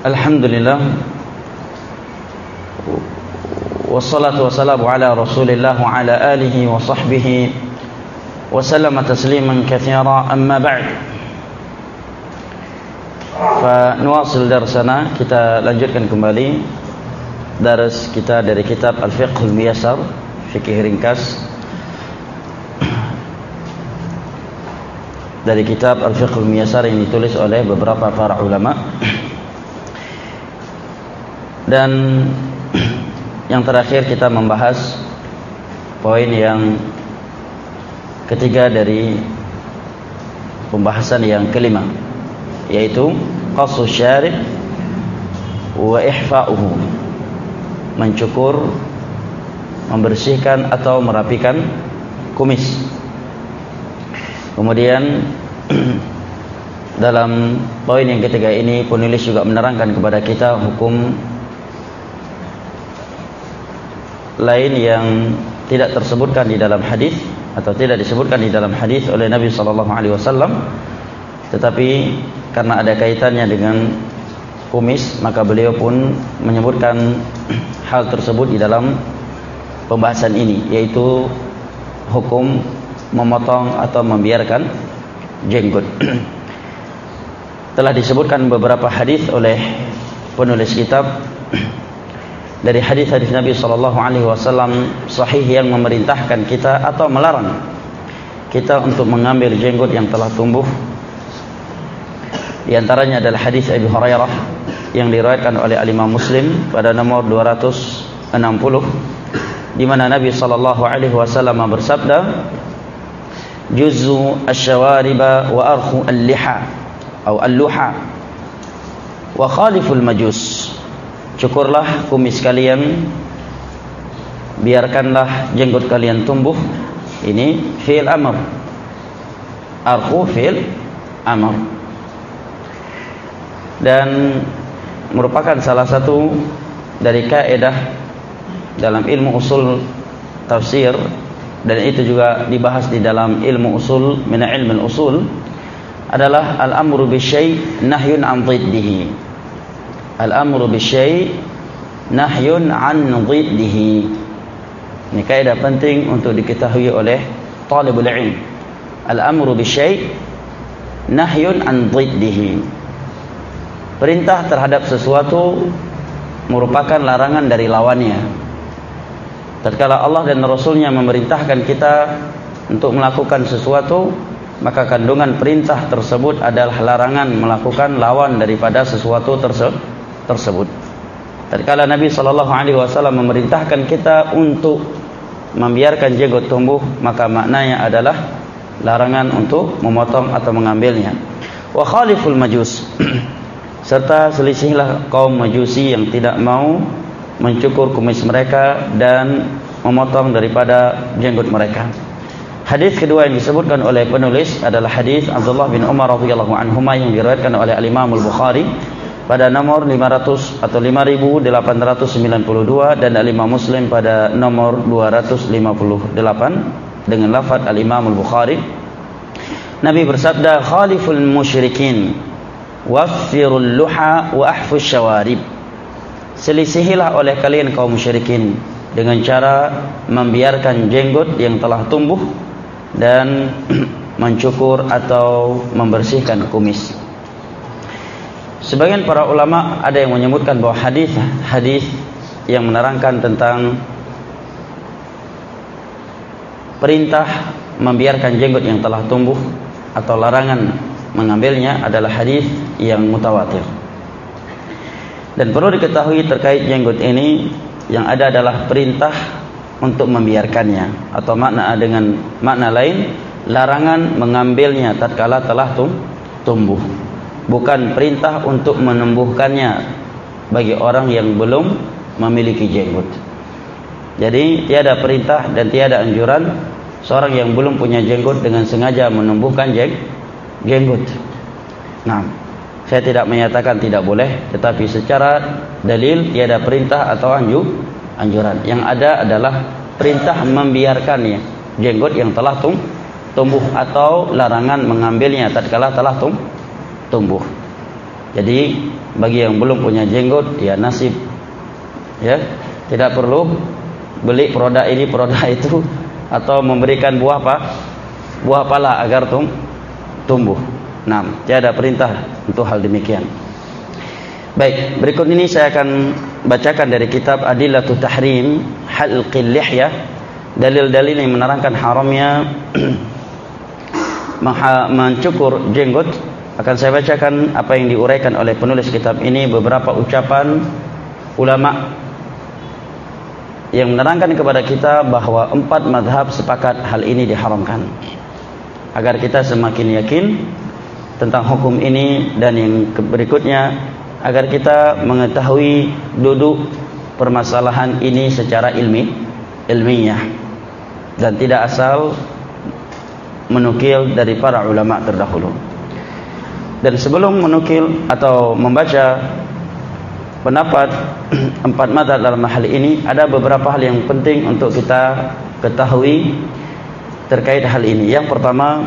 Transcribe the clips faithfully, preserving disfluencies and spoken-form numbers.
Alhamdulillah, wassalatu wassalamu ala Rasulillah wa ala alihi wa sahbihi wa sallama tasliman katsira, amma ba'd. Fa nuwasil darsana, kita lanjutkan kembali dars kita dari kitab Al-Fiqhul Muyassar, fikih ringkas dari kitab Al-Fiqhul Muyassar yang ditulis oleh beberapa para ulama. Dan yang terakhir kita membahas poin yang ketiga dari pembahasan yang kelima, yaitu qassu syarib wa ihfa'uhu, mencukur, membersihkan atau merapikan kumis. Kemudian dalam poin yang ketiga ini penulis juga menerangkan kepada kita hukum lain yang tidak tersebutkan di dalam hadis atau tidak disebutkan di dalam hadis oleh Nabi sallallahu alaihi wasallam, tetapi karena ada kaitannya dengan kumis, maka beliau pun menyebutkan hal tersebut di dalam pembahasan ini, yaitu hukum memotong atau membiarkan jenggot. Telah disebutkan beberapa hadis oleh penulis kitab dari hadis-hadis Nabi sallallahu alaihi wasallam sahih yang memerintahkan kita atau melarang kita untuk mengambil jenggot yang telah tumbuh. Di antaranya adalah hadis Abu Hurairah yang diriwayatkan oleh Imam Muslim pada nomor dua ratus enam puluh, di mana Nabi sallallahu alaihi wasallam bersabda, "Juzzu asy-syawariba wa arkhu al-liha atau al-luha wa khaliful majus." Cukurlah kumis kalian, biarkanlah jenggot kalian tumbuh. Ini fi'il amr, arkhu fi'il amr, dan merupakan salah satu dari kaidah dalam ilmu usul tafsir, dan itu juga dibahas di dalam ilmu usul min ilmu usul, adalah al-amru bisyai' nahyun an dhiddihi. Al-amru bisyai' nahyun an dhiddihi. Ini kaidah penting untuk diketahui oleh talibul ilm. Al-amru bisyai' nahyun an dhiddihi. Perintah terhadap sesuatu merupakan larangan dari lawannya. Tatkala Allah dan Rasulnya memerintahkan kita untuk melakukan sesuatu, maka kandungan perintah tersebut adalah larangan melakukan lawan daripada sesuatu tersebut. tersebut. Tatkala Nabi sallallahu alaihi wasallam memerintahkan kita untuk membiarkan jenggot tumbuh, maka maknanya adalah larangan untuk memotong atau mengambilnya. Wa khaliful majus, serta selisihlah kaum Majusi yang tidak mau mencukur kumis mereka dan memotong daripada jenggot mereka. Hadis kedua yang disebutkan oleh penulis adalah hadis Abdullah bin Umar radhiyallahu anhuma yang diriwayatkan oleh Al-Imam Al-Bukhari pada nomor lima ratus atau lima ribu delapan ratus sembilan puluh dua, dan Al-Imam Muslim pada nomor dua ratus lima puluh delapan dengan lafaz Al-Imam Al-Bukhari. Nabi bersabda, "Khaliful musyrikin waffirul luha wa ahfus syawarib." Selisihilah oleh kalian kaum musyrikin dengan cara membiarkan jenggot yang telah tumbuh dan mencukur atau membersihkan kumis. Sebagian para ulama ada yang menyebutkan bahwa hadis hadis yang menerangkan tentang perintah membiarkan jenggot yang telah tumbuh atau larangan mengambilnya adalah hadis yang mutawatir. Dan perlu diketahui terkait jenggot ini, yang ada adalah perintah untuk membiarkannya, atau makna dengan makna lain larangan mengambilnya tatkala telah tumbuh, bukan perintah untuk menumbuhkannya bagi orang yang belum memiliki jenggot. Jadi tiada perintah dan tiada anjuran seorang yang belum punya jenggot dengan sengaja menumbuhkan jeng, jenggot. Nah, saya tidak menyatakan tidak boleh, tetapi secara dalil tiada perintah atau anju, anjuran. Yang ada adalah perintah membiarkannya jenggot yang telah tum, tumbuh atau larangan mengambilnya tatkala telah tum, tumbuh. Jadi bagi yang belum punya jenggot, ya nasib, ya tidak perlu beli produk ini produk itu atau memberikan buah apa buah pala agar tum, tumbuh. Nah, tiada perintah untuk hal demikian. Baik, berikut ini saya akan bacakan dari kitab Adillatul Tahrim Halqil Lihyah, dalil-dalil yang menerangkan haramnya mencukur jenggot. Akan saya bacakan apa yang diuraikan oleh penulis kitab ini, beberapa ucapan ulama yang menerangkan kepada kita bahawa empat mazhab sepakat hal ini diharamkan, agar kita semakin yakin tentang hukum ini. Dan yang berikutnya, agar kita mengetahui duduk permasalahan ini secara ilmi, ilmiah dan tidak asal menukil dari para ulama terdahulu. Dan sebelum menukil atau membaca pendapat empat mazhab dalam hal ini, ada beberapa hal yang penting untuk kita ketahui terkait hal ini. Yang pertama,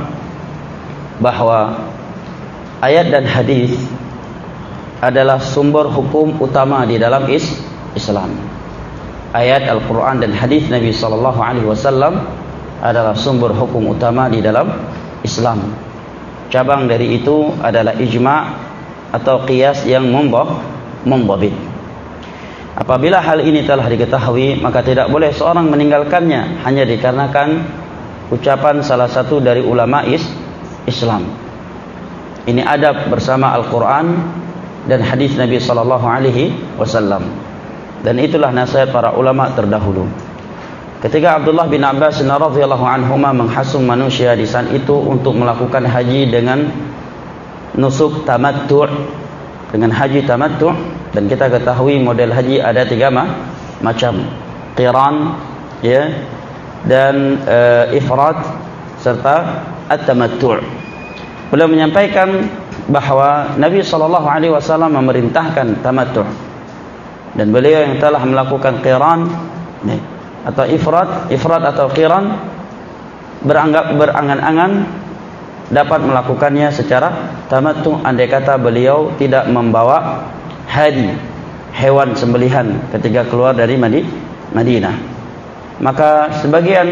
bahawa ayat dan hadis adalah sumber hukum utama di dalam is Islam. Ayat Al-Quran dan hadis Nabi sallallahu alaihi wasallam adalah sumber hukum utama di dalam Islam. Cabang dari itu adalah ijma' atau qiyas yang membabit. Apabila hal ini telah diketahui, maka tidak boleh seorang meninggalkannya hanya dikarenakan ucapan salah satu dari ulama is Islam. Ini adab bersama Al-Quran dan hadis Nabi sallallahu alaihi wasallam. Dan itulah nasihat para ulama terdahulu. Ketika Abdullah bin Abbas radhiyallahu anhuma menghasung manusia di saat itu untuk melakukan haji dengan nusuk tamattu', dengan haji tamattu', dan kita ketahui model haji ada tiga macam, qiran, ya, dan uh, ifrad serta at-tamattu'. Beliau menyampaikan bahawa Nabi sallallahu alaihi wasallam memerintahkan tamattu', dan beliau yang telah melakukan qiran nih, atau ifrad, ifrad atau qiran, beranggap berangan-angan dapat melakukannya secara tamattu' andai kata beliau tidak membawa hadi, hewan sembelihan ketika keluar dari Madinah. Maka sebagian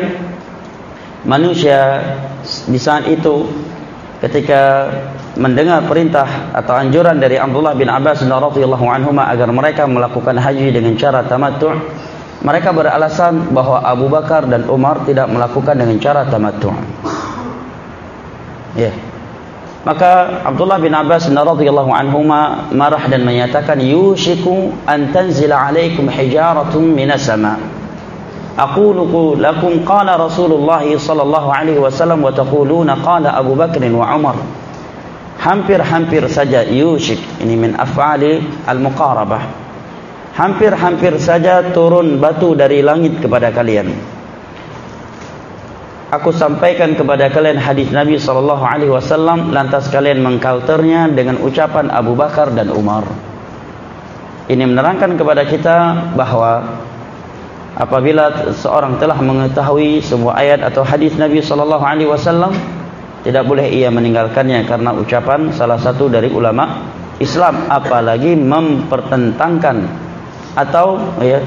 manusia di saat itu ketika mendengar perintah atau anjuran dari Abdullah bin Abbas radhiyallahu anhuma agar mereka melakukan haji dengan cara tamattu', mereka beralasan bahawa Abu Bakar dan Umar tidak melakukan dengan cara tamattu'. Ya. Maka Abdullah bin Abbas radhiyallahu anhuma marah dan menyatakan, yushiku an tanzila alaikum hijaratun minas sama'. Aqulu lakum qala Rasulullah sallallahu alaihi wasallam wa taquluna qala Abu Bakr wa Umar. Hampir-hampir saja, yushik ini min af'ali al-muqarabah, hampir-hampir saja turun batu dari langit kepada kalian. Aku sampaikan kepada kalian hadis Nabi sallallahu alaihi wasallam, lantas kalian mengcounternya dengan ucapan Abu Bakar dan Umar. Ini menerangkan kepada kita bahawa apabila seorang telah mengetahui sebuah ayat atau hadis Nabi sallallahu alaihi wasallam, tidak boleh ia meninggalkannya karena ucapan salah satu dari ulama Islam, apalagi mempertentangkan atau ya,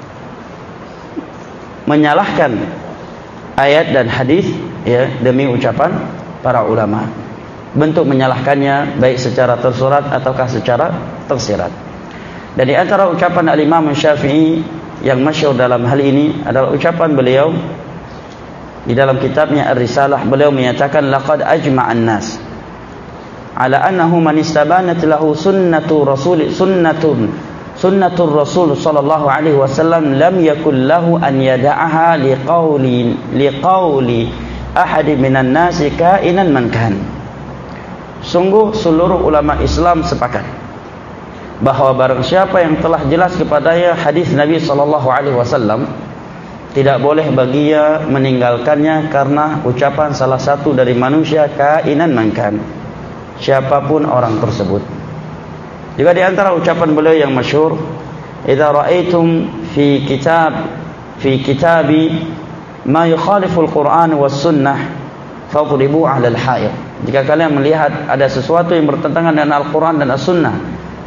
menyalahkan ayat dan hadis ya, demi ucapan para ulama. Bentuk menyalahkannya baik secara tersurat ataukah secara tersirat. Dan di antara ucapan Al-Imam Syafi'i yang masyhur dalam hal ini adalah ucapan beliau di dalam kitabnya Ar-Risalah. Beliau menyatakan, laqad ajma'an nas ala annahu man istabanat lahu sunnatu rasul sunnatun sunnatur rasul sallallahu alaihi wasallam lam yakul lahu an yada'aha liqauli liqauli ahad minan nasi kainan man kan. Sungguh seluruh ulama Islam sepakat bahawa barang siapa yang telah jelas kepadanya hadis Nabi sallallahu alaihi wasallam, tidak boleh baginya meninggalkannya karena ucapan salah satu dari manusia kainan man kan, siapapun orang tersebut. Juga di antara ucapan beliau yang masyhur, idza ra'aitum fi kitab fi kitabi ma yukhalifu al-Qur'an was sunnah fadribu 'ala al-ha'id. Jika kalian melihat ada sesuatu yang bertentangan dengan Al-Quran dan As-Sunnah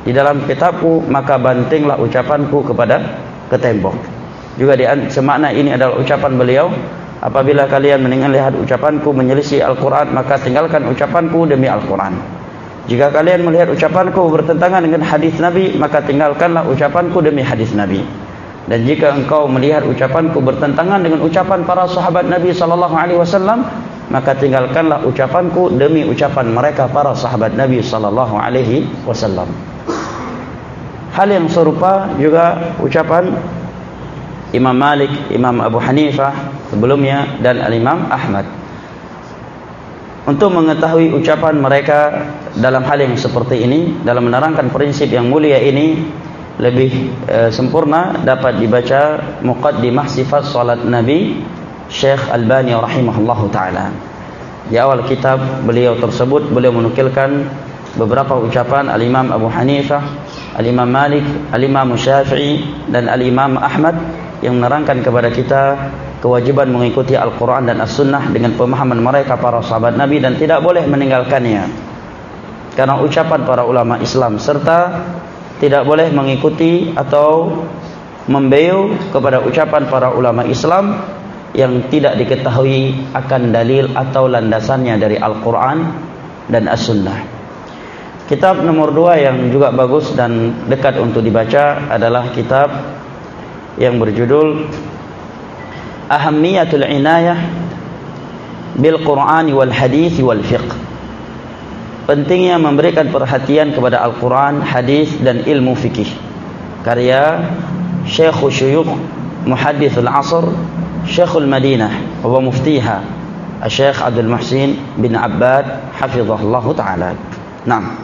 di dalam kitabku, maka bantinglah ucapanku kepada ke tembok. Juga di semakna ini adalah ucapan beliau, apabila kalian mendengar ucapanku menyelisih Al-Quran, maka tinggalkan ucapanku demi Al-Quran. Jika kalian melihat ucapanku bertentangan dengan hadis Nabi, maka tinggalkanlah ucapanku demi hadis Nabi. Dan jika engkau melihat ucapanku bertentangan dengan ucapan para sahabat Nabi sallallahu alaihi wasallam, maka tinggalkanlah ucapanku demi ucapan mereka para sahabat Nabi sallallahu alaihi wasallam. Hal yang serupa juga ucapan Imam Malik, Imam Abu Hanifah sebelumnya, dan Al-Imam Ahmad. Untuk mengetahui ucapan mereka dalam hal yang seperti ini, dalam menerangkan prinsip yang mulia ini lebih e, sempurna, dapat dibaca Muqaddimah Sifat Salat Nabi Syekh Albani rahimahullahu ta'ala. Di awal kitab beliau tersebut, beliau menukilkan beberapa ucapan Al-Imam Abu Hanifah, Al-Imam Malik, Al-Imam Syafi'i, dan Al-Imam Ahmad, yang menerangkan kepada kita kewajiban mengikuti Al-Quran dan As-Sunnah dengan pemahaman mereka para sahabat Nabi, dan tidak boleh meninggalkannya karena ucapan para ulama Islam, serta tidak boleh mengikuti atau membeu kepada ucapan para ulama Islam yang tidak diketahui akan dalil atau landasannya dari Al-Quran dan As-Sunnah. Kitab nomor dua yang juga bagus dan dekat untuk dibaca adalah kitab yang berjudul Ahammiyatul Inayah Bil Qur'an wal Hadith wal Fiqh. Pentingnya memberikan perhatian kepada Al-Quran, hadis, dan ilmu fikih. Karya Syekhul Syuyukh Muhaddithul Asr, Syekhul Madinah wa Muftiha Syekh Abdul Muhsin bin Abbad hafizahullahu ta'ala. Nah,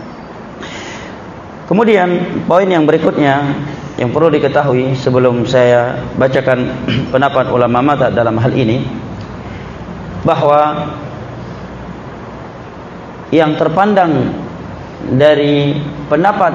kemudian poin yang berikutnya yang perlu diketahui sebelum saya bacakan pendapat ulama mazhab dalam hal ini, bahwa yang terpandang dari pendapat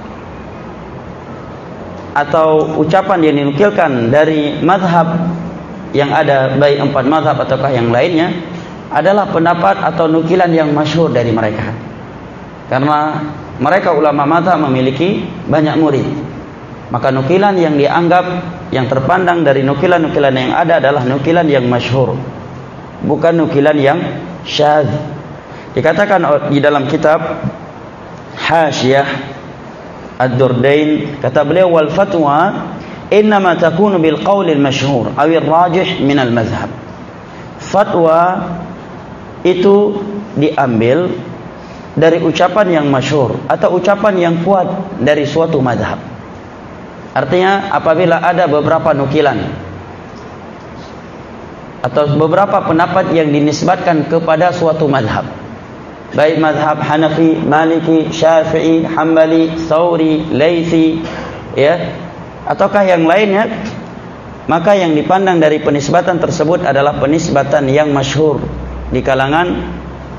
atau ucapan yang dinukilkan dari mazhab yang ada, baik empat mazhab ataukah yang lainnya, adalah pendapat atau nukilan yang masyhur dari mereka. Karena mereka ulama mazhab memiliki banyak murid, maka nukilan yang dianggap, yang terpandang dari nukilan-nukilan yang ada adalah nukilan yang masyhur, bukan nukilan yang syadz. Dikatakan di dalam kitab Hasyiyah Ad-Durdain, kata beliau, wal fatwa innama takunu bil qawl al masyhur aw al rajih min al mazhab. Fatwa itu diambil dari ucapan yang masyhur atau ucapan yang kuat dari suatu mazhab. Artinya apabila ada beberapa nukilan atau beberapa pendapat yang dinisbatkan kepada suatu mazhab, baik mazhab Hanafi, Maliki, Syafi'i, Hambali, Tsauri, Laitsi, ya, ataukah yang lainnya, maka yang dipandang dari penisbatan tersebut adalah penisbatan yang masyhur di kalangan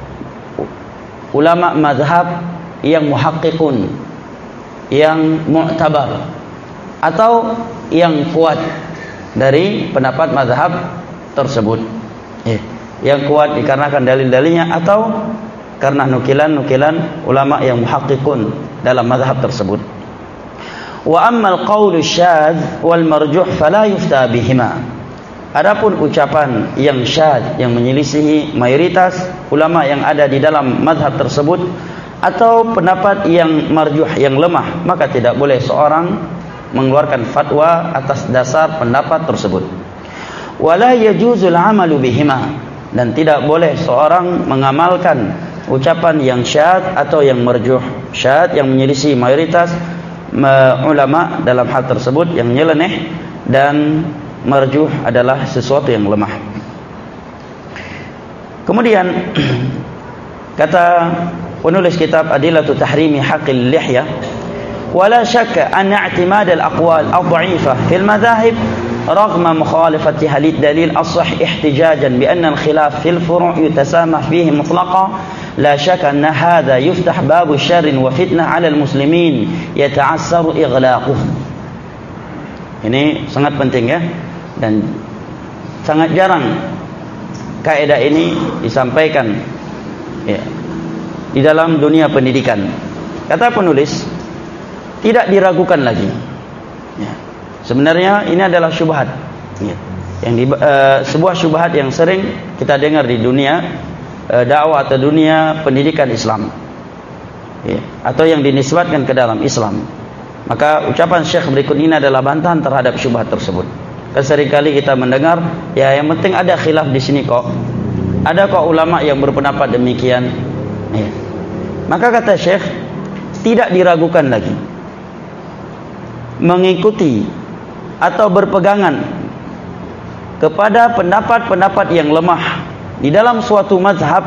ulama mazhab yang muhaqqiqun, yang mu'tabar, atau yang kuat dari pendapat mazhab tersebut, ya, yang kuat dikarenakan dalil-dalilnya atau karena nukilan-nukilan ulama yang muhaqqiqun dalam mazhab tersebut. Wa ammal qaulu syadz wal marjuh fala yufta bihima. Adapun ucapan yang syadz, yang menyelisihi mayoritas ulama yang ada di dalam mazhab tersebut, atau pendapat yang marjuh, yang lemah, maka tidak boleh seorang mengeluarkan fatwa atas dasar pendapat tersebut. Wala yajuzul amalu bihima, dan tidak boleh seorang mengamalkan ucapan yang syadz atau yang marjuh. Syadz yang menyelisih mayoritas ulama dalam hal tersebut, yang nyeleneh, dan marjuh adalah sesuatu yang lemah. Kemudian kata penulis kitab Adillatu Tahrimi Haqqil Lihya, wala syakka anna i'timad al-aqwal ad-dha'ifah fil madahib رغم مخالفتها للدليل الصحيح احتجاجا بأن الخلاف في الفروع يتسامح فيه مطلقا لا شك أن هذا يفتح باب الشر وفتنة على المسلمين يتعسر إغلاقه. Ini sangat penting, ya, dan sangat jarang kaidah ini disampaikan, ya, di dalam dunia pendidikan. Kata penulis, tidak diragukan lagi. Ya. Sebenarnya ini adalah syubhat. Ya. Yang di, uh, sebuah syubhat yang sering kita dengar di dunia uh, dakwah atau dunia pendidikan Islam. Ya. Atau yang dinisbatkan ke dalam Islam. Maka ucapan Syekh berikut ini adalah bantahan terhadap syubhat tersebut. Kan seringkali kita mendengar, ya yang penting ada khilaf di sini kok. Ada kok ulama yang berpendapat demikian. Ya. Maka kata Syekh, tidak diragukan lagi mengikuti atau berpegangan kepada pendapat-pendapat yang lemah di dalam suatu mazhab,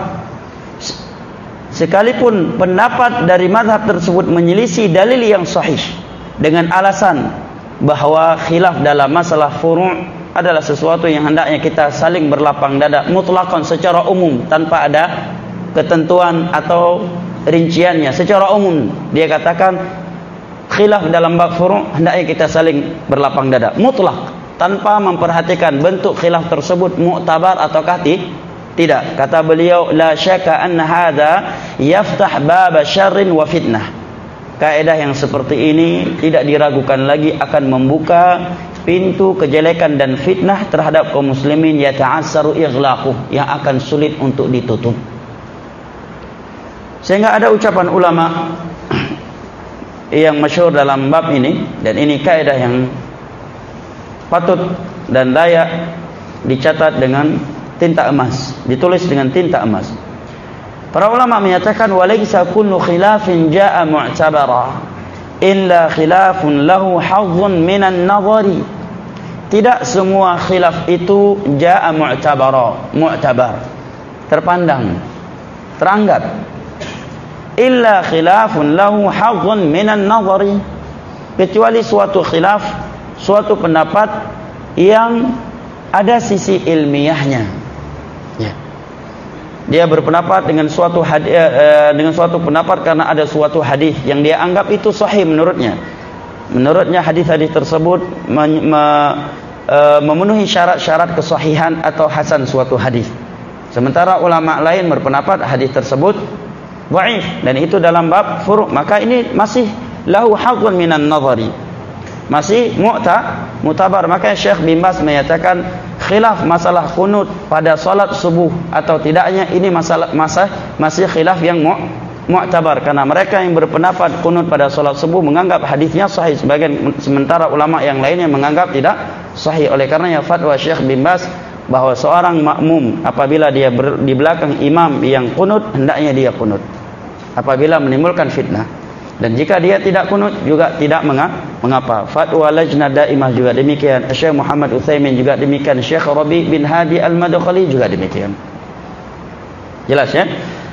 sekalipun pendapat dari mazhab tersebut menyelisih dalil yang sahih dengan alasan bahwa khilaf dalam masalah furu' adalah sesuatu yang hendaknya kita saling berlapang dada mutlakon secara umum tanpa ada ketentuan atau rinciannya. Secara umum dia katakan khilaf dalam bab furu' hendaknya kita saling berlapang dada mutlak tanpa memperhatikan bentuk khilaf tersebut mu'tabar ataukah tidak. Kata beliau, la syaka anna hadza yaftah bab syarrin wa fitnah. Kaidah yang seperti ini tidak diragukan lagi akan membuka pintu kejelekan dan fitnah terhadap kaum muslimin, yata'assaru ighlaquh, yang akan sulit untuk ditutup. Sehingga ada ucapan ulama yang masyhur dalam bab ini, dan ini kaidah yang patut dan layak dicatat dengan tinta emas, ditulis dengan tinta emas. Para ulama menyatakan walaysa kullu khilafin jaa mu'tabara illa khilafun lahu hazzun minan nadhari. Tidak semua khilaf itu jaa mu'tabara, mu'tabar, terpandang, teranggap. Illa khilafun lahu hazzun minan nadhari, kecuali suatu khilaf, suatu pendapat yang ada sisi ilmiahnya. Ya. Dia berpendapat dengan suatu hadis, eh, dengan suatu pendapat karena ada suatu hadis yang dia anggap itu sahih menurutnya. Menurutnya hadis-hadis tersebut me, me, eh, memenuhi syarat-syarat kesahihan atau hasan suatu hadis. Sementara ulama lain berpendapat hadis tersebut dhaif dan itu dalam bab furu', maka ini masih lahu haqqun minan nadhari, masih mu'ta mutabar. Maka Syekh bin Baz menyatakan khilaf masalah kunut pada salat subuh atau tidaknya ini masalah masa masih khilaf yang mu' mu'tabar, karena mereka yang berpendapat kunut pada salat subuh menganggap hadisnya sahih, sebagian sementara ulama yang lainnya menganggap tidak sahih. Oleh karenanya fatwa Syekh bin Baz bahwa seorang makmum apabila dia ber, di belakang imam yang kunut, hendaknya dia kunut apabila menimbulkan fitnah, dan jika dia tidak kunut juga tidak mengapa. Fatwa Lajnah Daimah juga demikian, Syekh Muhammad Utsaimin juga demikian, Syekh Rabi bin Hadi Al-Madkhali juga demikian. Jelas ya?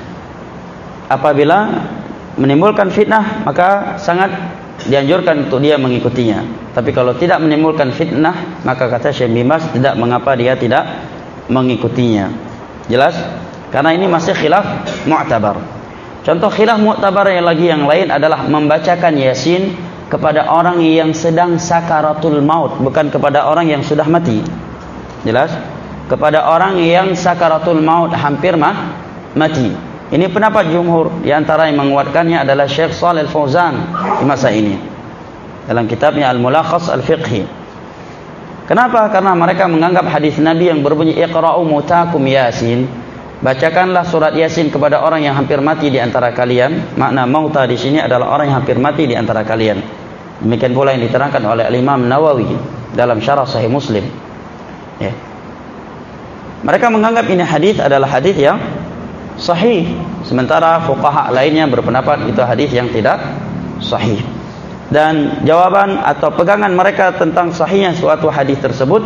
Apabila menimbulkan fitnah maka sangat dianjurkan untuk dia mengikutinya. Tapi kalau tidak menimbulkan fitnah, maka kata Syekh bin Baz tidak mengapa dia tidak mengikutinya. Jelas? Karena ini masih khilaf mu'tabar. Contoh khilaf mu'tabar yang lagi yang lain adalah membacakan Yasin kepada orang yang sedang sakaratul maut, bukan kepada orang yang sudah mati. Jelas? Kepada orang yang sakaratul maut, hampir mah mati. Ini pendapat jumhur. Di antara yang menguatkannya adalah Syekh Shalih Al-Fauzan di masa ini dalam kitabnya Al-Mulakhas Al-Fiqhi. Kenapa? Karena mereka menganggap hadis Nabi yang berbunyi Iqra'u mutakum Yasin, bacakanlah surat Yasin kepada orang yang hampir mati di antara kalian. Makna mauta di sini adalah orang yang hampir mati di antara kalian. Demikian pula yang diterangkan oleh Imam Nawawi dalam Syarah Sahih Muslim. Ya. Mereka menganggap ini hadis adalah hadis yang sahih, sementara fuqaha lainnya berpendapat itu hadis yang tidak sahih. Dan jawaban atau pegangan mereka tentang sahihnya suatu hadis tersebut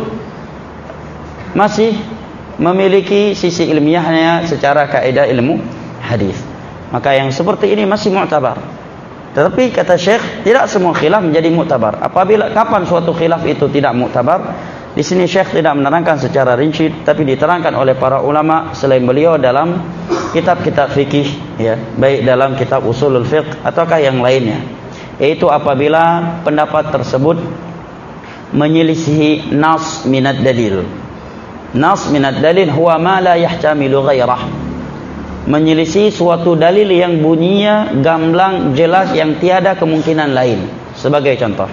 masih memiliki sisi ilmiahnya secara kaidah ilmu hadis. Maka yang seperti ini masih mu'tabar. Tetapi kata Syekh, tidak semua khilaf menjadi mu'tabar. Apabila kapan suatu khilaf itu tidak mu'tabar? Di sini Syekh tidak menerangkan secara rinci, tapi diterangkan oleh para ulama selain beliau dalam kitab-kitab fikih, ya, baik dalam kitab usulul fiqh ataukah yang lainnya. Yaitu apabila pendapat tersebut menyelisihi nas minad dalil. Nas minad dalil huwa ma la yahtamilu ghairah. Menyelisih suatu dalil yang bunyinya gamblang jelas yang tiada kemungkinan lain. Sebagai contoh,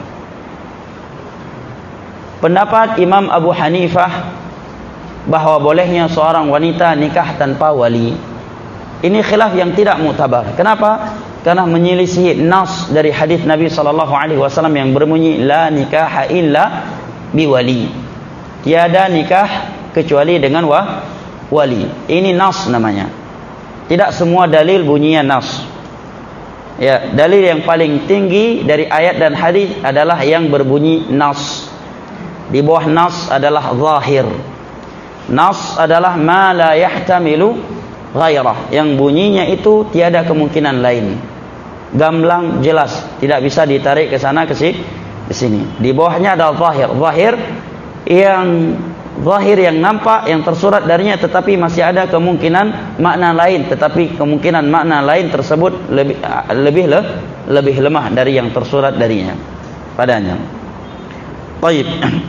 pendapat Imam Abu Hanifah bahwa bolehnya seorang wanita nikah tanpa wali. Ini khilaf yang tidak muktabar. Kenapa? Karena menyelisih nas dari hadis Nabi sallallahu alaihi wasallam yang berbunyi la nikaha illa biwali. Tiada nikah kecuali dengan wa, wali. Ini nas namanya. Tidak semua dalil bunyinya nas. Ya, dalil yang paling tinggi dari ayat dan hadis adalah yang berbunyi nas. Di bawah nas adalah zahir. Nas adalah ma la yahtamilu ghairah, yang bunyinya itu tiada kemungkinan lain. Gamblang, jelas, tidak bisa ditarik ke sana ke sini. Di bawahnya ada zahir. Zahir yang zahir yang nampak, yang tersurat darinya, tetapi masih ada kemungkinan makna lain, tetapi kemungkinan makna lain tersebut lebih lebih le, lebih lemah dari yang tersurat darinya padanya. Baik.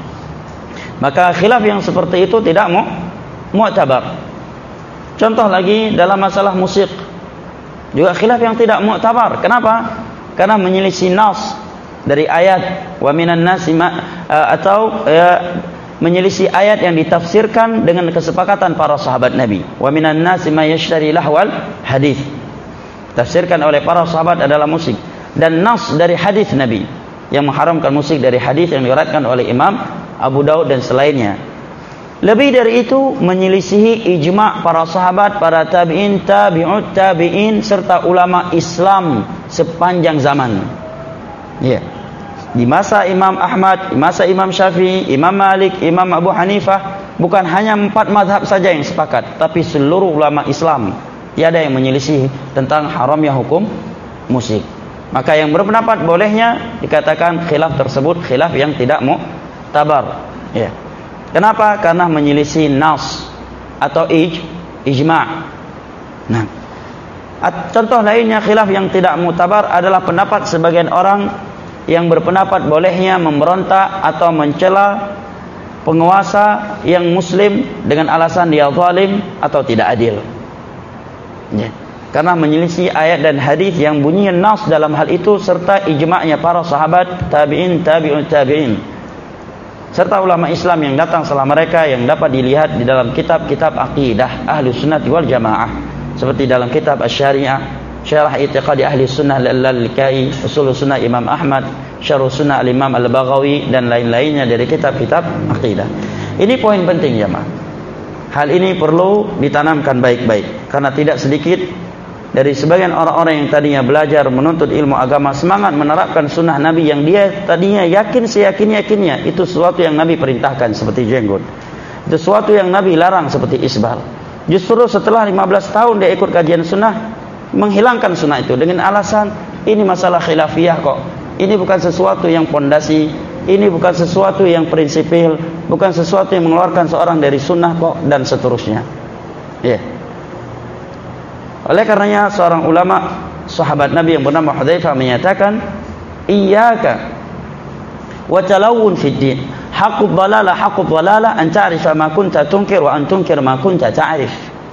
Maka khilaf yang seperti itu tidak mu mu'tabar. Contoh lagi dalam masalah musik, juga khilaf yang tidak mu'tabar. Kenapa? Karena menyelisih nas dari ayat wa minan nasi ma, atau uh, menyelisih ayat yang ditafsirkan dengan kesepakatan para sahabat Nabi. Wa minan nasi ma yashtari lahwal hadis. Tafsirkan oleh para sahabat adalah musik, dan nas dari hadis Nabi yang mengharamkan musik dari hadis yang diriwayatkan oleh Imam Abu Daud dan selainnya. Lebih dari itu menyelisihi ijma' para sahabat, para tabi'in, tabi'ut tabi'in serta ulama Islam sepanjang zaman. Ya. Yeah. Di masa Imam Ahmad, di masa Imam Syafi'i, Imam Malik, Imam Abu Hanifah, bukan hanya empat mazhab saja yang sepakat, tapi seluruh ulama Islam tiada yang menyelisih tentang haramnya hukum musik. Maka yang berpendapat bolehnya dikatakan khilaf tersebut khilaf yang tidak mu'tabar. Ya. Kenapa? Karena menyelisih nas atau ij, ijma'. Nah, contoh lainnya khilaf yang tidak mu'tabar adalah pendapat sebagian orang yang berpendapat bolehnya memberontak atau mencela penguasa yang muslim dengan alasan dia zalim atau tidak adil. Ya. Karena menyelisih ayat dan hadis yang bunyi nas dalam hal itu serta ijma'nya para sahabat, tabi'in, tabi'ut tabi'in serta ulama Islam yang datang setelah mereka, yang dapat dilihat di dalam kitab-kitab akidah Ahlus Sunnah wal Jamaah, seperti dalam kitab Asy-Syari'ah, Syarah I'tiqadi Ahli Sunnah Al-Lalkai, Ushul Sunnah Imam Ahmad, Syarh Sunnah Al-Imam Al-Baghawi, dan lain-lainnya dari kitab-kitab akidah. Ini poin penting jemaah. Hal ini perlu ditanamkan baik-baik, karena tidak sedikit dari sebagian orang-orang yang tadinya belajar menuntut ilmu agama semangat menerapkan sunnah Nabi yang dia tadinya yakin seyakin-yakinnya itu sesuatu yang Nabi perintahkan seperti jenggot, itu sesuatu yang Nabi larang seperti isbal. Justru setelah lima belas tahun dia ikut kajian sunnah, menghilangkan sunnah itu dengan alasan ini masalah khilafiyah kok, ini bukan sesuatu yang pondasi, ini bukan sesuatu yang prinsipil, bukan sesuatu yang mengeluarkan seorang dari sunnah kok, dan seterusnya. Ya. Yeah. Oleh karenanya seorang ulama sahabat Nabi yang bernama Hudzaifah menyatakan, iyyaka wa talawun fid din, haqqud dalalah haqqud dalalah an ta'rifa ma kunta tunkir wa an tunkir ma kunta ta'rif.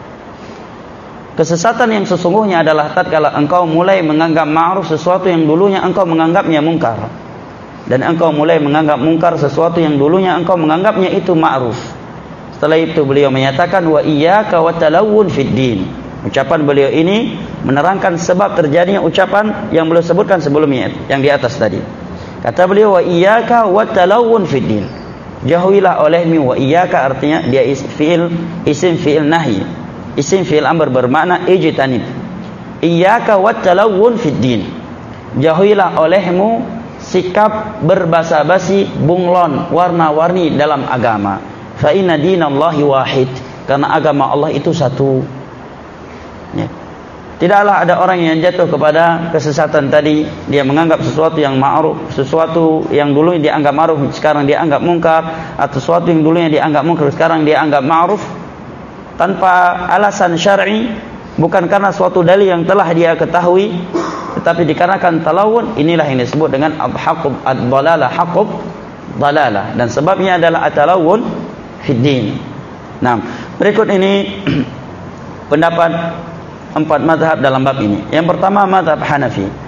Kesesatan yang sesungguhnya adalah tatkala engkau mulai menganggap ma'ruf sesuatu yang dulunya engkau menganggapnya mungkar, dan engkau mulai menganggap mungkar sesuatu yang dulunya engkau menganggapnya itu ma'ruf. Setelah itu beliau menyatakan wa iyyaka wa talawun fid din. Ucapan beliau ini menerangkan sebab terjadinya ucapan yang beliau sebutkan sebelumnya yang di atas tadi. Kata beliau wa iyyaka wa talawun fid din. Jauhilah olehmu, wa iyyaka artinya dia is, fi'il isim fi'il nahi. Isim fi'il amr bermakna ijtanib. Iyyaka wa talawun fid din. Jauhilah olehmu sikap berbasa-basi, bunglon, warna-warni dalam agama. Fa inna dinallahi wahid. Karena agama Allah itu satu. Ya. Tidaklah ada orang yang jatuh kepada kesesatan tadi, dia menganggap sesuatu yang ma'ruf, sesuatu yang dulu dianggap ma'ruf sekarang dia anggap mungkar, atau sesuatu yang dulunya dianggap mungkar sekarang dia anggap ma'ruf tanpa alasan syar'i, bukan karena suatu dalil yang telah dia ketahui, tetapi dikarenakan talawun. Inilah yang disebut dengan haqqub ad-dalalah, haqqub dalalah, dan sebabnya adalah at-talawun fid din. Nah, berikut ini pendapat empat mazhab dalam bab ini. Yang pertama mazhab Hanafi.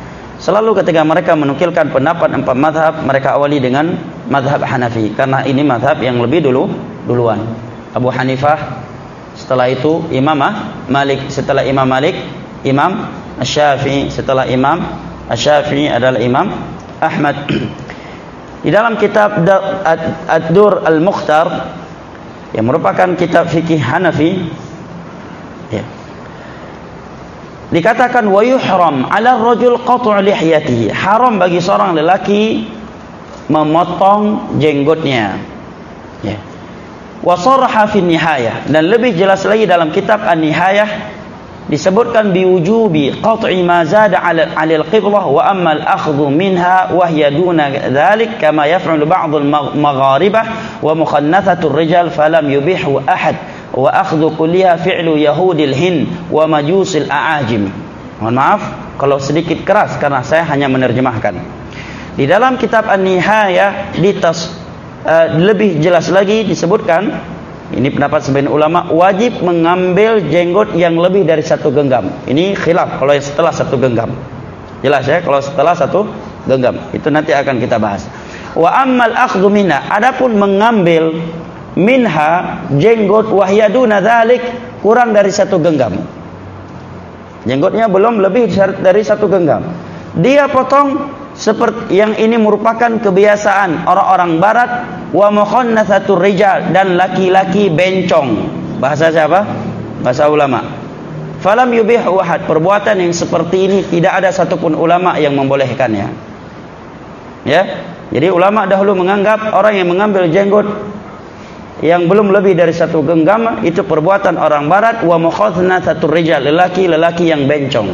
Selalu ketika mereka menukilkan pendapat empat mazhab, mereka awali dengan mazhab Hanafi, karena ini mazhab yang lebih dulu duluan. Abu Hanifah, setelah itu Imam Malik, setelah Imam Malik Imam Asy-Syafi'i, setelah Imam Asy-Syafi'i adalah Imam Ahmad. Di dalam kitab Ad-Dur Al-Mukhtar yang merupakan kitab fikih Hanafi, ya, dikatakan wa yuhram 'ala ar-rajul qat'u lihyatihi, haram bagi seorang lelaki memotong jenggotnya. Ya. Wa sarha fi nihayah, dan lebih jelas lagi dalam kitab An-Nihayah disebutkan biwujubi qat'i ma zada 'ala al-qiblah wa amma al-akhdhu minha wa hiya duna dhalik kama yaf'alu ba'd al-magharibah wa mukhannathatu ar-rijal falam yubihu ahad wa akhdhu kulliha fi'lu yahudil Hind wa majusil a'ajim. Mohon maaf kalau sedikit keras karena saya hanya menerjemahkan. Di dalam kitab An-Nihayah ditas, uh, lebih jelas lagi disebutkan, ini pendapat sebagian ulama, wajib mengambil jenggot yang lebih dari satu genggam. Ini khilaf kalau setelah satu genggam. Jelas ya, kalau setelah satu genggam. Itu nanti akan kita bahas. Wa ammal akhdhu minha, adapun mengambil minha jenggot wahyaduna dzalik, kurang dari satu genggam. Jenggotnya belum lebih dari satu genggam. Dia potong seperti yang ini merupakan kebiasaan orang-orang barat, wa mukhannatsatur rijal, dan laki-laki bencong. Bahasa siapa? Bahasa ulama. Falam yubihu ahad, perbuatan yang seperti ini tidak ada satupun ulama yang membolehkannya. Ya. Jadi ulama dahulu menganggap orang yang mengambil jenggot yang belum lebih dari satu genggam itu perbuatan orang barat, wa mukhannatsatur rijal, lelaki-lelaki yang bencong.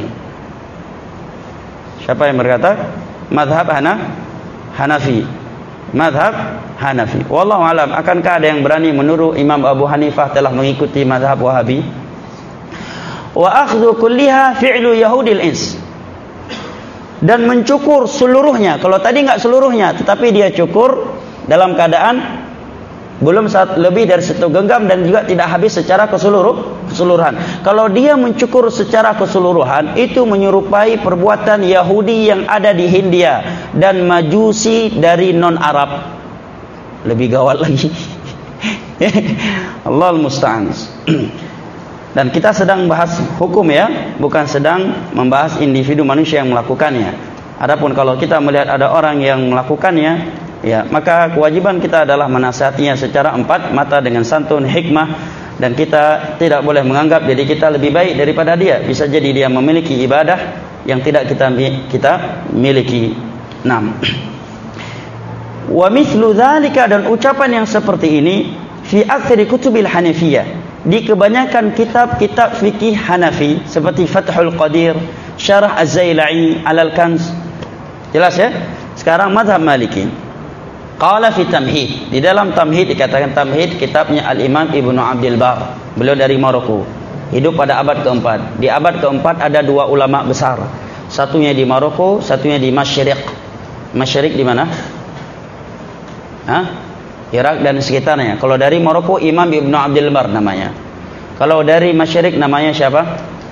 Siapa yang berkata? Madhab Hana, Hanafi. Madhab Hanafi. Wallahu alam. Akankah ada yang berani menuduh Imam Abu Hanifah telah mengikuti madhab Wahabi? Wa akhdhu kulliha fi'lu yahudil ins, dan mencukur seluruhnya. Kalau tadi enggak seluruhnya, tetapi dia cukur dalam keadaan belum saat lebih dari satu genggam dan juga tidak habis secara keseluruh, keseluruhan. Kalau dia mencukur secara keseluruhan, itu menyerupai perbuatan Yahudi yang ada di Hindia dan Majusi dari non-Arab. Lebih gawat lagi. Allahul musta'an. Dan kita sedang bahas hukum ya, bukan sedang membahas individu manusia yang melakukannya. Adapun kalau kita melihat ada orang yang melakukannya, ya, maka kewajiban kita adalah menasihatinya secara empat mata dengan santun, hikmah, dan kita tidak boleh menganggap diri kita lebih baik daripada dia. Bisa jadi dia memiliki ibadah yang tidak kita kita miliki. enam. Wa mithlu dzalika, dan ucapan yang seperti ini fi aktsari kutubil Hanafiyah, di kebanyakan kitab-kitab fikih Hanafi seperti Fathul Qadir, Syarah Az-Zailai, Al-Kanz. Jelas ya? Sekarang mazhab Maliki. Qala fi Tamhid, di dalam Tamhid dikatakan, Tamhid kitabnya Al-Imam Ibnu Abdul Bar, beliau dari Maroko, hidup pada abad keempat. Di abad keempat ada dua ulama besar, satunya di Maroko, satunya di Masyriq. Masyriq di mana? Hah? Irak dan sekitarnya. Kalau dari Maroko Imam Ibnu Abdul Bar namanya. Kalau dari Masyriq namanya siapa?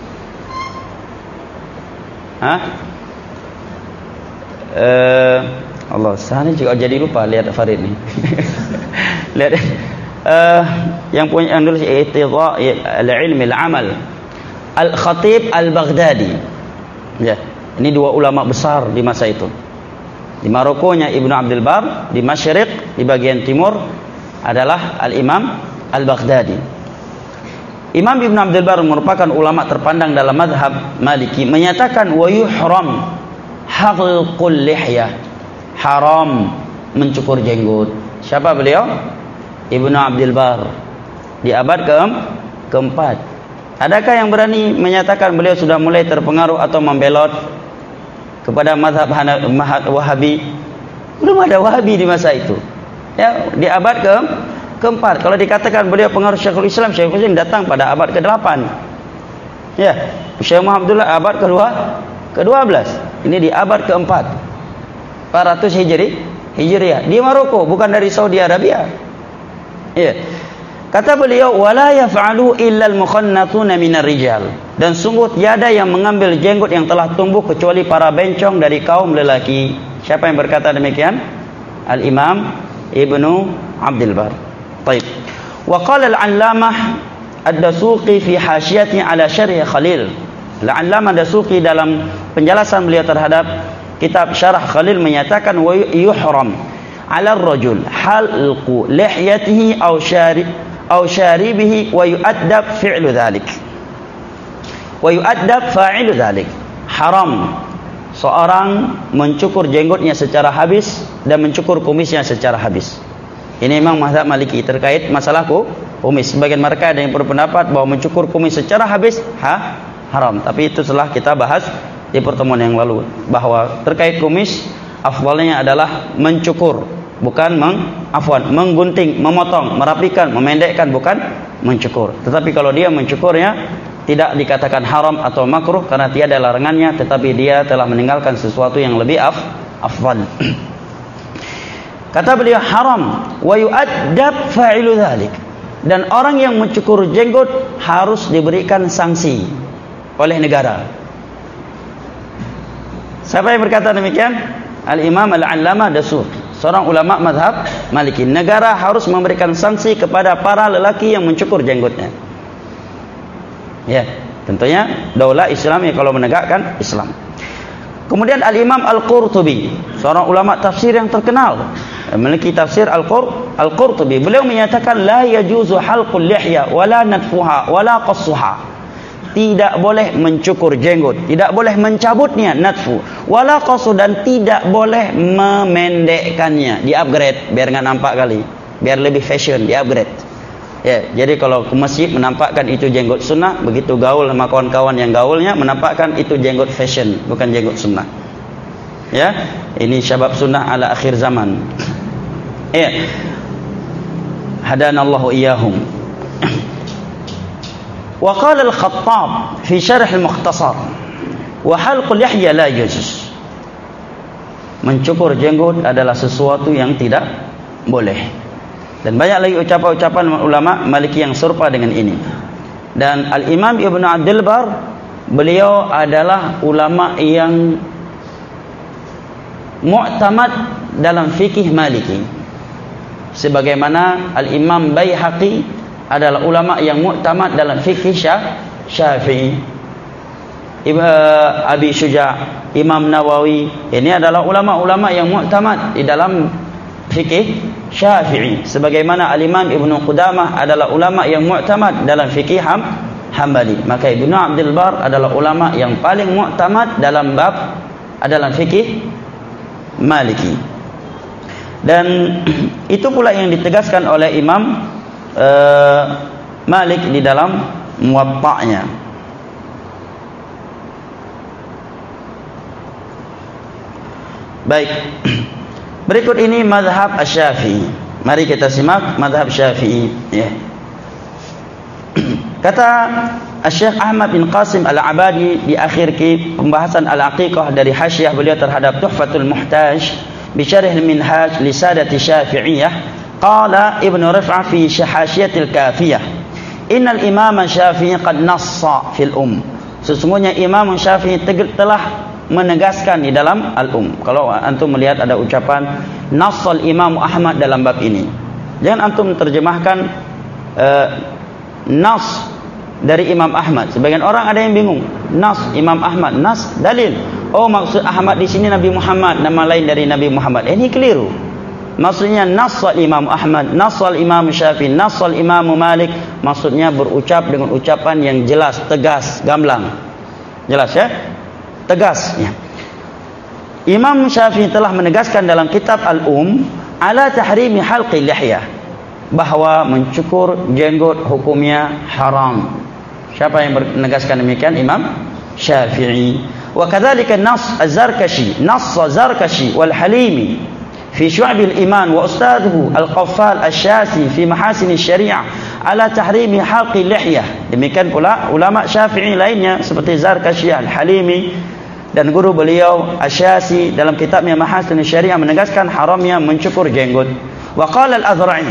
Hah? Eh Allah, saya juga jadi lupa lihat Farid nih. Lihat uh, yang punya yang nulis Ittidha' al-ilm al-amal, Al-Khatib Al-Baghdadi. Ya, ini dua ulama besar di masa itu. Di Marokonya Ibnu Abdul Bar, di Masyriq di bagian timur adalah Al-Imam Al-Baghdadi. Imam Ibnu Abdul Bar merupakan ulama terpandang dalam mazhab Maliki, menyatakan wa yuhram halqul lihyah, haram mencukur jenggot. Siapa beliau? Ibnu Abdul Bar di abad ke keempat. Adakah yang berani menyatakan beliau sudah mulai terpengaruh atau membelot kepada mazhab Wahabi? Belum ada Wahabi di masa itu. Ya, di abad ke keempat. Kalau dikatakan beliau pengaruh Syekhul Islam, Syekhul Islam datang pada abad ke delapan. Ya, Syekh Muhammad Abdullah abad kedua, kedua belas. Ini di abad keempat. empat ratus Hijri, Hijriah, di Maroko, bukan dari Saudi Arabia. Ya. Kata beliau, wala yaf'alu illa al-mukhannathuna minar rijal. Dan sungguh tiada yang mengambil jenggot yang telah tumbuh kecuali para bencong dari kaum lelaki. Siapa yang berkata demikian? Al-Imam Ibnu Abdul Bar. Baik. Wa qala al-'allamah ad-Dasuqi fi hasyiyati ala syarh Khalil. Al-'allamah ad-Dasuqi dalam penjelasan beliau terhadap kitab Syarah Khalil menyatakan wa yuhram 'ala ar-rajul halqu lihyatihi aw syari aw syaribihi wa yu'addab fi'lu dhalik wa yu'addab fa'ilu dhalik. Haram seorang mencukur jenggotnya secara habis dan mencukur kumisnya secara habis. Ini memang mazhab Maliki terkait masalah kumis. Sebagian mereka ada yang berpendapat bahawa mencukur kumis secara habis ha, haram. Tapi itu telah kita bahas di pertemuan yang lalu, bahawa terkait kumis afdalnya adalah mencukur, bukan meng, afwan, menggunting, memotong, merapikan, memendekkan, bukan mencukur. Tetapi kalau dia mencukurnya tidak dikatakan haram atau makruh karena tiada larangannya, tetapi dia telah meninggalkan sesuatu yang lebih af, afdal. Kata beliau haram wa yu'addab fa'ilu dhalik. Dan orang yang mencukur jenggot harus diberikan sanksi oleh negara. Siapa yang berkata demikian? Al-Imam Al-'Allamah Dasuqi, seorang ulama mazhab Maliki. Negara harus memberikan sanksi kepada para lelaki yang mencukur jenggotnya. Ya, tentunya daulah Islam ya kalau menegakkan Islam. Kemudian Al-Imam Al-Qurtubi, seorang ulama tafsir yang terkenal, memiliki tafsir Al-Qurtubi. Beliau menyatakan la yajuzu halqul lihya wala natfuha wala qassuha. Tidak boleh mencukur jenggot, tidak boleh mencabutnya, natfu, wala qassu, dan tidak boleh memendekkannya, di-upgrade biar enggak nampak kali, biar lebih fashion, di-upgrade. Ya, jadi kalau ke masjid menampakkan itu jenggot sunnah, begitu gaul sama kawan-kawan yang gaulnya menampakkan itu jenggot fashion, bukan jenggot sunnah. Ya, ini syabab sunnah ala akhir zaman. Ya. Hadanallahu iyyahum. Wa qala al-Khattab fi syarh al-Mukhtasar wa halq al-lihya la yajuz. Mencukur jenggot adalah sesuatu yang tidak boleh. Dan banyak lagi ucapan-ucapan ulama Maliki yang serupa dengan ini. Dan Al-Imam Ibnu Abdul Bar, beliau adalah ulama yang mu'tamad dalam fikih Maliki, sebagaimana Al-Imam Baihaqi adalah ulama yang mu'tamad dalam fikih Syafi'i. Abi Syuja', Imam Nawawi, ini adalah ulama-ulama yang mu'tamad di dalam fikih Syafi'i, sebagaimana Al-Imam Ibnu Qudamah adalah ulama yang mu'tamad dalam fikih Ham, Hambali. Maka Ibnu Abdul Bar adalah ulama yang paling mu'tamad dalam bab dalam fikih Maliki. Dan itu pula yang ditegaskan oleh Imam uh, Malik di dalam Muwatta'nya. Baik. Berikut ini mazhab Asy-Syafi'i. Mari kita simak mazhab Syafi'i, ya. Kata Syekh Ahmad bin Qasim Al-Abadi di akhir pembahasan Al-Aqiqah dari hasyiah beliau terhadap Tuhfatul Muhtaj bi Syarh Al-Minhaj li Sadati Syafi'iyah, qala Ibnu Rif'ah fi Hasyiatil Kafiyah, innal Imam Syafi'i qad nassa fil um. Sesungguhnya Imam Syafi'i telah menegaskan di dalam Al-Um. Kalau antum melihat ada ucapan nassal Imam Ahmad dalam bab ini, jangan antum terjemahkan uh, nas dari Imam Ahmad. Sebagian orang ada yang bingung, nas Imam Ahmad, nas dalil. Oh, maksud Ahmad di sini Nabi Muhammad, nama lain dari Nabi Muhammad. Ini keliru. Maksudnya nassal Imam Ahmad, nassal Imam Syafi'i, nassal Imam Malik, maksudnya berucap dengan ucapan yang jelas, tegas, gamblang. Jelas ya? Tegas ya. Imam Syafi'i telah menegaskan dalam kitab Al-Um ala tahrimi halqi lihyah, bahwa mencukur jenggot hukumnya haram. Siapa yang menegaskan demikian? Imam Syafi'i. Wa kadzalika nas Az-Zarkashi, nas Az-Zarkashi wal Halimi fi Syu'ab al-Iman wa ustadhuhu Al-Qaffal Asy-Syasi fi Mahasin Asy-Syari'ah ala tahrimi halqi lihyah. Demikian pula ulama Syafi'i lainnya seperti Zarkashi, Al-Halimi, dan guru beliau Asy-Syasi dalam kitabnya Mahasin Asy-Syari'ah menegaskan haramnya mencukur jenggot. Wa qala Al-Azra'i,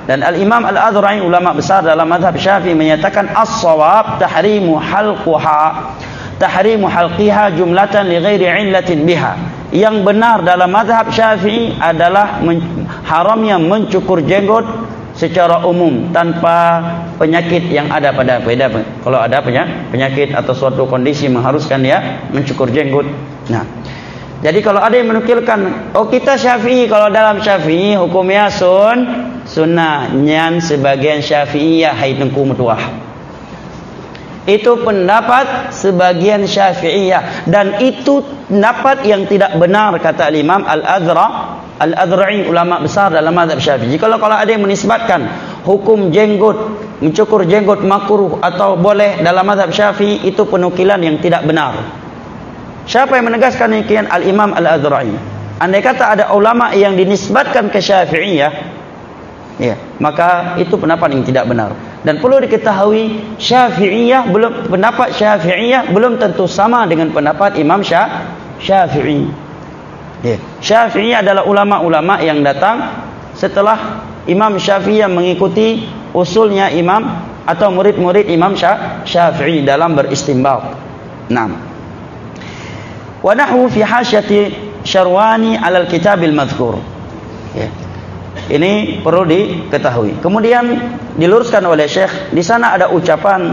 Dan Al-Imam Al-Azra'i, ulama besar dalam mazhab Syafi'i, menyatakan as-shawab tahrimu halquha, tahrimu halqiha jumlatan li ghairi illatin biha. Yang benar dalam mazhab Syafi'i adalah men- haramnya mencukur jenggot secara umum tanpa penyakit yang ada pada beda. Kalau ada penyakit atau suatu kondisi mengharuskan dia mencukur jenggot. Nah, jadi kalau ada yang menukilkan, oh kita Syafi'i, kalau dalam Syafi'i hukumnya sun sunnah nyan sebagian Syafi'iyah hai tengku mutuah. Itu pendapat sebagian Syafi'iyah, dan itu pendapat yang tidak benar, kata Imam Al-Azra Al-Azra'i, ulama besar dalam mazhab Syafi'i. Kalau kalau ada yang menisbatkan hukum jenggot, mencukur jenggot makruh atau boleh dalam mazhab Syafi'i, itu penukilan yang tidak benar. Siapa yang menegaskan demikian? Al-Imam Al-Azra'i. Andai kata ada ulama yang dinisbatkan ke Syafi'iyah, ya, maka itu pendapat yang tidak benar. Dan perlu diketahui, Syafi'iyah belum, pendapat Syafi'iyah belum tentu sama dengan pendapat Imam Syafi'i. Ya. Syafi'i adalah ulama-ulama yang datang setelah Imam Syafi'i yang mengikuti usulnya Imam atau murid-murid Imam Syafi'i dalam beristinbat. Naam. Wa nahwu fi hasyati Syarwani 'ala al-kitab al-madhkur. Ya. Ini perlu diketahui. Kemudian diluruskan oleh Syekh, di sana ada ucapan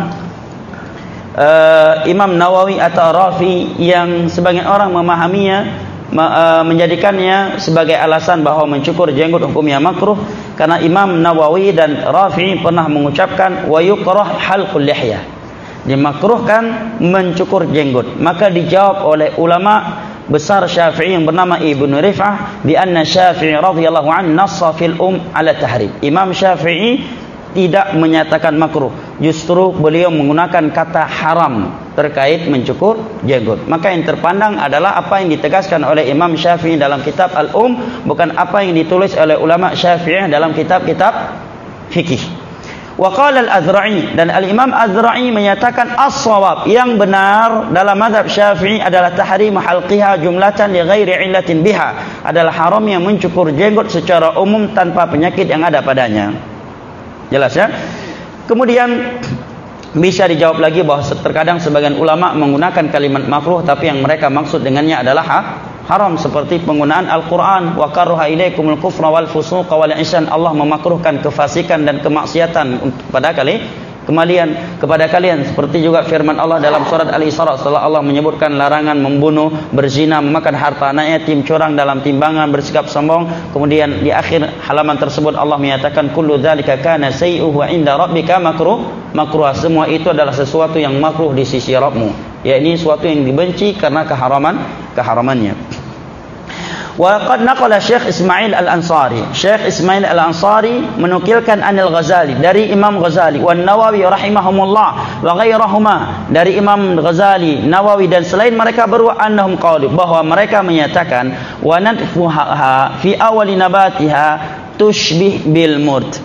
uh, Imam Nawawi atau Rafi yang sebagian orang memahaminya, menjadikannya sebagai alasan bahwa mencukur jenggot hukumnya makruh, karena Imam Nawawi dan Rafi pernah mengucapkan wa yukrah halqul lihyah, dimakruhkan mencukur jenggot. Maka dijawab oleh ulama besar Syafi'i yang bernama Ibnu Rif'ah bi anna Syafi'i radhiyallahu an nassa fil um ala tahrim. Imam Syafi'i tidak menyatakan makruh, justru beliau menggunakan kata haram terkait mencukur jenggot. Maka yang terpandang adalah apa yang ditegaskan oleh Imam Syafi'i dalam kitab Al-Um, bukan apa yang ditulis oleh ulama Syafi'i dalam kitab-kitab fikih. Wa qala Al-Azra'i, dan Al-Imam Azra'i menyatakan as-shawab, yang benar dalam mazhab Syafi'i adalah tahrim halqiha jumlatan li ghairi illatin biha, adalah haramnya mencukur jenggot secara umum tanpa penyakit yang ada padanya. Jelas ya? Kemudian bisa dijawab lagi bahwa terkadang sebagian ulama menggunakan kalimat makruh, tapi yang mereka maksud dengannya adalah ha, haram, seperti penggunaan Al-Quran wa karraha ilaikumul kufra wal fusuqa wal isyan. Allah memakruhkan kefasikan dan kemaksiatan pada kali kembalian kepada kalian, seperti juga firman Allah dalam surat Al-Isra setelah Allah menyebutkan larangan membunuh, berzina, memakan harta anak yatim, curang dalam timbangan, bersikap sombong. Kemudian di akhir halaman tersebut Allah menyatakan kullu dzalika kana sayyi'uhu 'inda rabbika makruh makruh. Semua itu adalah sesuatu yang makruh di sisi Rabbmu, yakni sesuatu yang dibenci karena keharaman keharamannya. Wa qad naqala Syekh Ismail Al-Ansari, Syekh Ismail Al-Ansari menukilkan Anil Ghazali dari Imam Ghazali, wan Nawawi rahimahumullah wa ghairahuma, dari Imam Ghazali, Nawawi dan selain mereka berdua, annahum qalu, bahwa mereka menyatakan wa nadfuha fi awali nabatiha tushbih bil murd,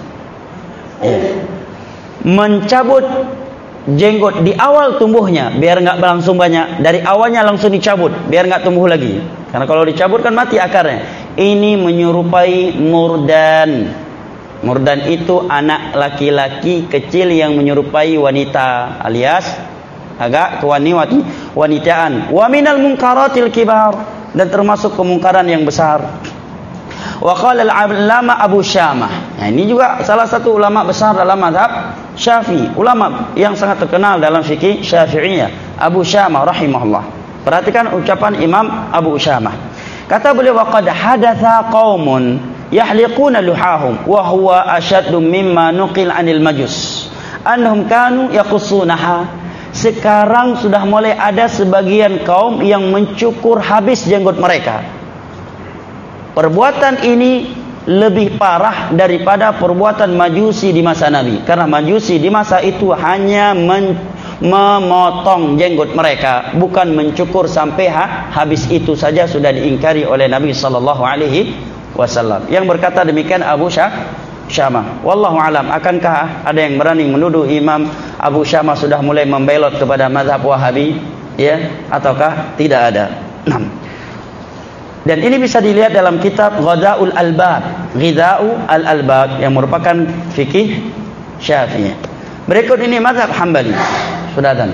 mencabut jenggot di awal tumbuhnya biar enggak langsung banyak, dari awalnya langsung dicabut biar enggak tumbuh lagi, karena kalau dicabut kan mati akarnya. Ini menyerupai murdan. Murdan itu anak laki-laki kecil yang menyerupai wanita, alias agak kewaniwati wanitaan. Wa minal munkaratil kibar, dan termasuk kemungkaran yang besar. Wa qala al-'allama Abu Syamah. Nah, ini juga salah satu ulama besar dalam mazhab Syafi'i, ulama yang sangat terkenal dalam fikih Syafi'iyah, Abu Syamah rahimahullah. Perhatikan ucapan Imam Abu Syamah. Kata beliau, wa qad hadatha qaumun yahliquna luhahum wa huwa ashaddu mimma nuqil 'anil majus annahum kanu yaqussunaha. Sekarang sudah mulai ada sebagian kaum yang mencukur habis jenggot mereka. Perbuatan ini lebih parah daripada perbuatan Majusi di masa Nabi, karena Majusi di masa itu hanya men memotong jenggot mereka, bukan mencukur sampai ha habis. Itu saja sudah diingkari oleh Nabi sallallahu alaihi wasallam. Yang berkata demikian Abu Syamah. Wallahu alam. Akankah ada yang berani menuduh Imam Abu Syamah sudah mulai membelot kepada mazhab Wahabi, ya, ataukah tidak ada? Dan ini bisa dilihat dalam kitab Ghadaul Albab Ghidha'u al-albab yang merupakan fikih Syafi'i. Berikut ini mazhab Hambali. Sudah dan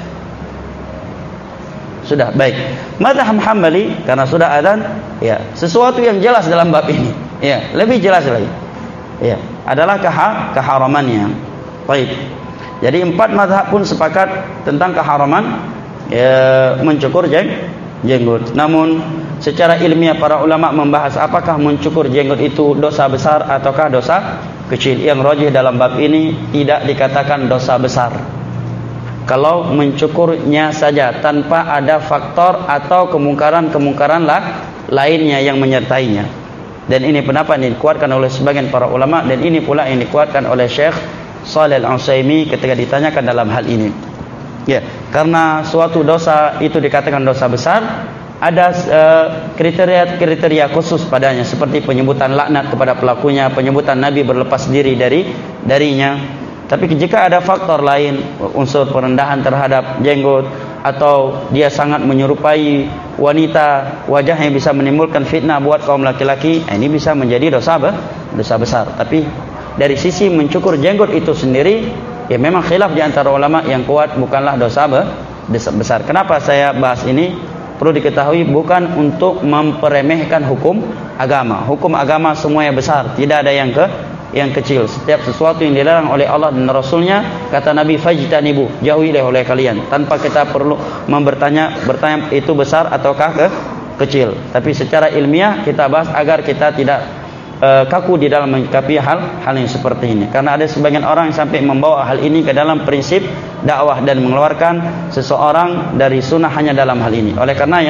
Sudah, baik. Mazhab Hambali karena sudah adzan, ya, sesuatu yang jelas dalam bab ini. Ya, lebih jelas lagi. Ya, adalah keha keharamannya. Baik. Jadi empat mazhab pun sepakat tentang keharaman ya, mencukur jeng jenggot. Namun secara ilmiah para ulama membahas apakah mencukur jenggot itu dosa besar ataukah dosa kecil. Yang rajih dalam bab ini tidak dikatakan dosa besar kalau mencukurnya saja tanpa ada faktor atau kemungkaran-kemungkaran lah lainnya yang menyertainya. Dan ini pendapat yang dikuatkan oleh sebagian para ulama, dan ini pula yang dikuatkan oleh Syekh Shalih Al-Utsaimin ketika ditanyakan dalam hal ini. Ya, karena suatu dosa itu dikatakan dosa besar, ada kriteria-kriteria uh, khusus padanya, seperti penyebutan laknat kepada pelakunya, penyebutan Nabi berlepas diri dari darinya. Tapi jika ada faktor lain, unsur perendahan terhadap jenggot, atau dia sangat menyerupai wanita, wajahnya bisa menimbulkan fitnah buat kaum laki-laki, ini bisa menjadi dosa dosa besar. Tapi dari sisi mencukur jenggot itu sendiri, ya memang khilaf di antara ulama, yang kuat bukanlah dosa besar. Kenapa saya bahas ini? Perlu diketahui bukan untuk memperemehkan hukum agama. Hukum agama semuanya besar, tidak ada yang ke yang kecil. Setiap sesuatu yang dilarang oleh Allah dan Rasulnya, kata Nabi, fajtanibu, jauhilah oleh kalian, tanpa kita perlu membertanya bertanya itu besar ataukah ke kecil. Tapi secara ilmiah kita bahas agar kita tidak uh, kaku di dalam menyikapi hal hal yang seperti ini. Karena ada sebagian orang yang sampai membawa hal ini ke dalam prinsip dakwah dan mengeluarkan seseorang dari sunnah hanya dalam hal ini. Oleh karenanya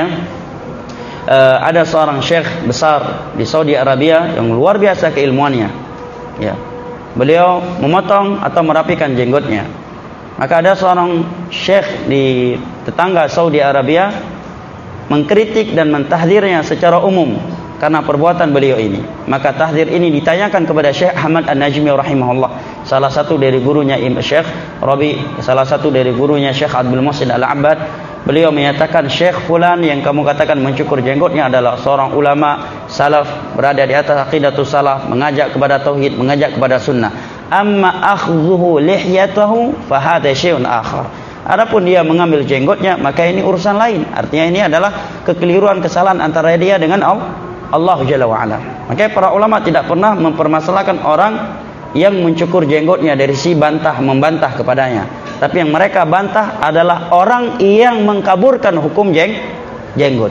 uh, ada seorang syekh besar di Saudi Arabia yang luar biasa keilmuannya. Ya, beliau memotong atau merapikan jenggotnya. Maka ada seorang syekh di tetangga Saudi Arabia mengkritik dan mentahdirnya secara umum karena perbuatan beliau ini. Maka tahdir ini ditanyakan kepada Syekh Ahmad An-Najmi rahimahullah, salah satu dari gurunya Imam Syekh Rabi, salah satu dari gurunya Syekh Abdul Muhsin Al-Abbad. Beliau menyatakan, Syekh fulan yang kamu katakan mencukur jenggotnya adalah seorang ulama salaf, berada di atas aqidatus salaf, mengajak kepada tauhid, mengajak kepada sunnah. Amma akhdhuhu lihyatahu fa hadha syai'un akhar. Adapun dia mengambil jenggotnya, maka ini urusan lain. Artinya ini adalah kekeliruan, kesalahan antara dia dengan Allah Jalla wa Ala. Maka para ulama tidak pernah mempermasalahkan orang yang mencukur jenggotnya dari si bantah membantah kepadanya. Tapi yang mereka bantah adalah orang yang mengkaburkan hukum jeng jenggot.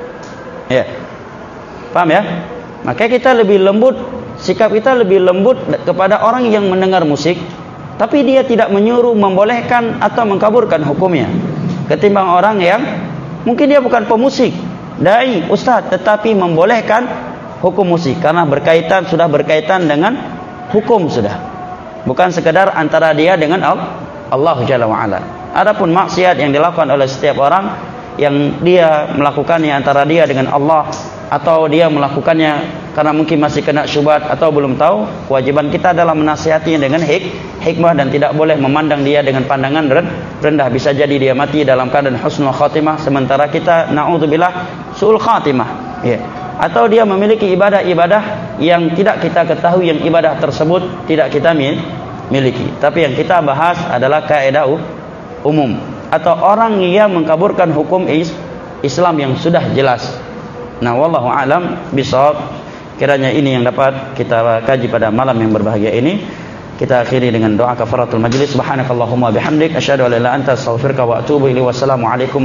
Ya. Paham ya? Maka kita lebih lembut, sikap kita lebih lembut kepada orang yang mendengar musik, tapi dia tidak menyuruh, membolehkan atau mengkaburkan hukumnya, ketimbang orang yang mungkin dia bukan pemusik, dai, ustaz, tetapi membolehkan hukum musik karena berkaitan, sudah berkaitan dengan hukum sudah. Bukan sekedar antara dia dengan Allah Jalla wa Ala. Adapun maksiat yang dilakukan oleh setiap orang yang dia melakukannya antara dia dengan Allah, atau dia melakukannya karena mungkin masih kena syubhat atau belum tahu, kewajiban kita adalah menasihatinya dengan hik, hikmah dan tidak boleh memandang dia dengan pandangan rendah. Bisa jadi dia mati dalam keadaan husnul khatimah, sementara kita naudzubillah suul khatimah. Ya. Atau dia memiliki ibadah-ibadah yang tidak kita ketahui, yang ibadah tersebut tidak kita miliki. Tapi yang kita bahas adalah kaidah umum, atau orang yang mengkaburkan hukum Islam yang sudah jelas. Nah, wallahu a'lam bishawab. Kiranya ini yang dapat kita kaji pada malam yang berbahagia ini. Kita akhiri dengan doa kafaratul majlis. Subhanakallahumma bihamdik asyhadu an la ilaha illa anta astaghfiruka wa atubu ilaik. Wassalamu alaikum.